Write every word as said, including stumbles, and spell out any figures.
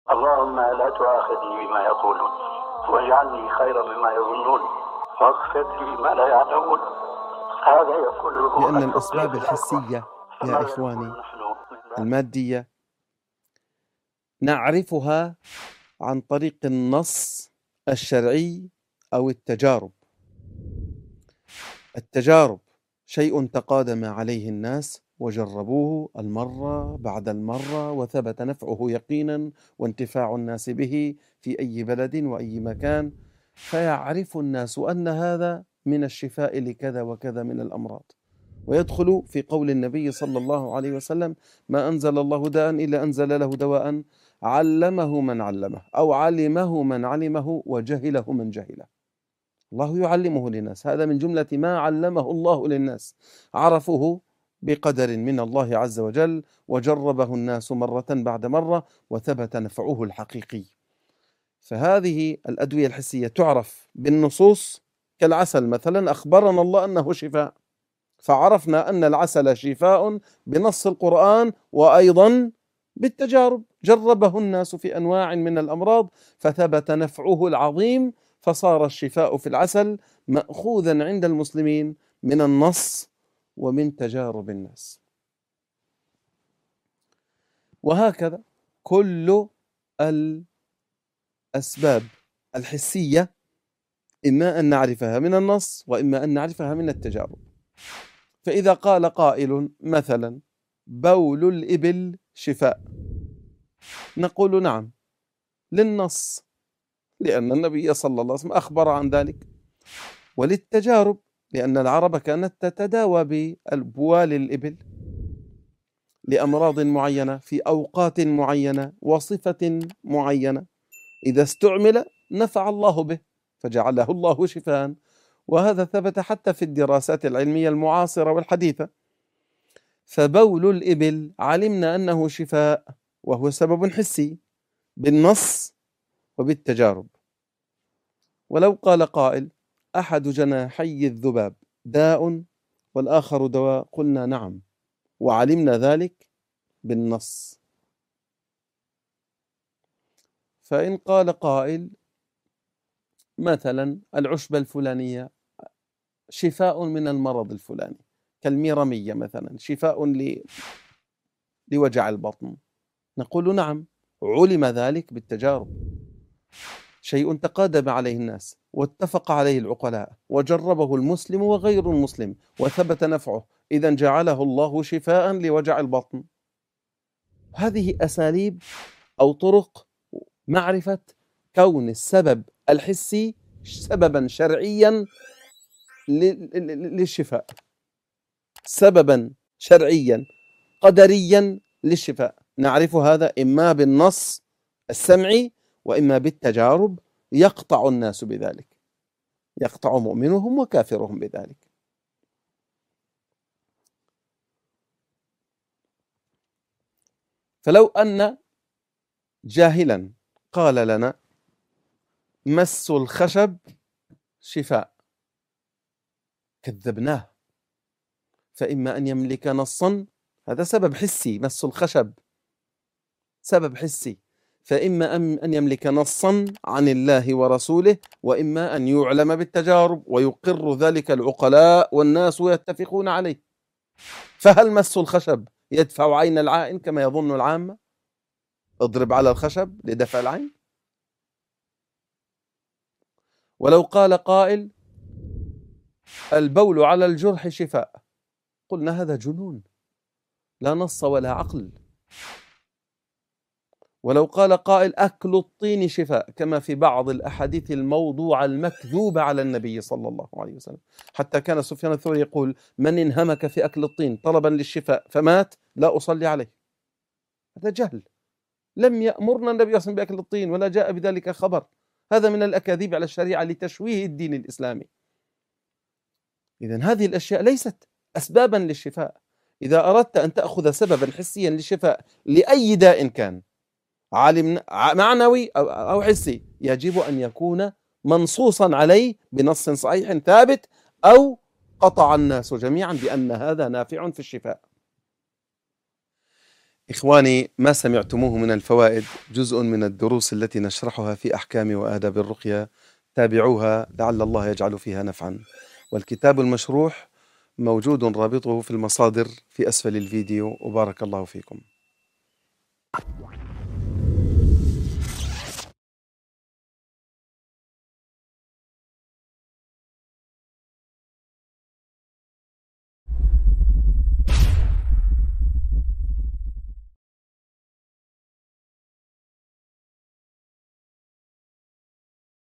اللهم لا تؤاخذني بما يقولون واجعلني خيرا مما يظنون واغفر لي ما لا يعلمون. هذا يقوله لأن الأسباب الحسية يا إخواني المادية نعرفها عن طريق النص الشرعي أو التجارب. التجارب شيء تقادم عليه الناس وجربوه المرة بعد المرة وثبت نفعه يقينا وانتفاع الناس به في أي بلد وأي مكان، فيعرف الناس أن هذا من الشفاء لكذا وكذا من الأمراض. ويدخل في قول النبي صلى الله عليه وسلم: ما أنزل الله داء إلا أنزل له دواء علمه من علمه أو علمه من علمه وجهله من جهله. الله يعلمه للناس، هذا من جملة ما علمه الله للناس، عرفوه بقدر من الله عز وجل وجربه الناس مرة بعد مرة وثبت نفعه الحقيقي. فهذه الأدوية الحسية تعرف بالنصوص، كالعسل مثلا أخبرنا الله أنه شفاء، فعرفنا أن العسل شفاء بنص القرآن وأيضا بالتجارب، جربه الناس في أنواع من الأمراض فثبت نفعه العظيم، فصار الشفاء في العسل مأخوذا عند المسلمين من النص ومن تجارب الناس. وهكذا كل الأسباب الحسية إما أن نعرفها من النص وإما أن نعرفها من التجارب. فإذا قال قائل مثلا: بول الإبل شفاء، نقول نعم للنص، لأن النبي صلى الله عليه وسلم أخبر عن ذلك، وللتجارب لأن العرب كانت تتداوى ببوال الإبل لأمراض معينة في أوقات معينة وصفة معينة، إذا استعمل نفع الله به فجعله الله شفاء. وهذا ثبت حتى في الدراسات العلمية المعاصرة والحديثة. فبول الإبل علمنا أنه شفاء وهو سبب حسي بالنص وبالتجارب. ولو قال قائل: أحد جناحي الذباب داء والآخر دواء، قلنا نعم وعلمنا ذلك بالنص. فإن قال قائل مثلا: العشبة الفلانية شفاء من المرض الفلاني كالميرمية مثلا، شفاء لوجع البطن، نقول نعم علم ذلك بالتجارب، شيء تقادم عليه الناس واتفق عليه العقلاء وجربه المسلم وغير المسلم وثبت نفعه، إذن جعله الله شفاء لوجع البطن. هذه أساليب أو طرق معرفة كون السبب الحسي سببا شرعيا للشفاء، سببا شرعيا قدريا للشفاء، نعرف هذا إما بالنص السمعي وإما بالتجارب، يقطع الناس بذلك، يقطع مؤمنهم وكافرهم بذلك. فلو أن جاهلا قال لنا: مس الخشب شفاء، كذبناه، فإما أن يملك نصا، هذا سبب حسي، مس الخشب سبب حسي، فإما أن يملك نصا عن الله ورسوله وإما أن يعلم بالتجارب ويقر ذلك العقلاء والناس يتفقون عليه. فهل مس الخشب يدفع عين العائن كما يظن العامة؟ اضرب على الخشب لدفع العين. ولو قال قائل: البول على الجرح شفاء، قلنا هذا جنون لا نص ولا عقل. ولو قال قائل: أكل الطين شفاء، كما في بعض الأحاديث الموضوعة المكذوبة على النبي صلى الله عليه وسلم، حتى كان سفيان الثوري يقول: من انهمك في أكل الطين طلبا للشفاء فمات لا أصلي عليه. هذا جهل، لم يأمرنا النبي صلى الله عليه وسلم بأكل الطين ولا جاء بذلك خبر، هذا من الأكاذيب على الشريعة لتشويه الدين الإسلامي. إذن هذه الأشياء ليست أسبابا للشفاء. إذا أردت أن تأخذ سببا حسيا للشفاء لأي داء كان، عالم معنوي أو حسي، يجب أن يكون منصوصا عليه بنص صحيح ثابت أو قطع الناس جميعا بأن هذا نافع في الشفاء. إخواني، ما سمعتموه من الفوائد جزء من الدروس التي نشرحها في أحكام وآداب الرقية، تابعوها لعل الله يجعل فيها نفعا. والكتاب المشروح موجود رابطه في المصادر في أسفل الفيديو، وبارك الله فيكم.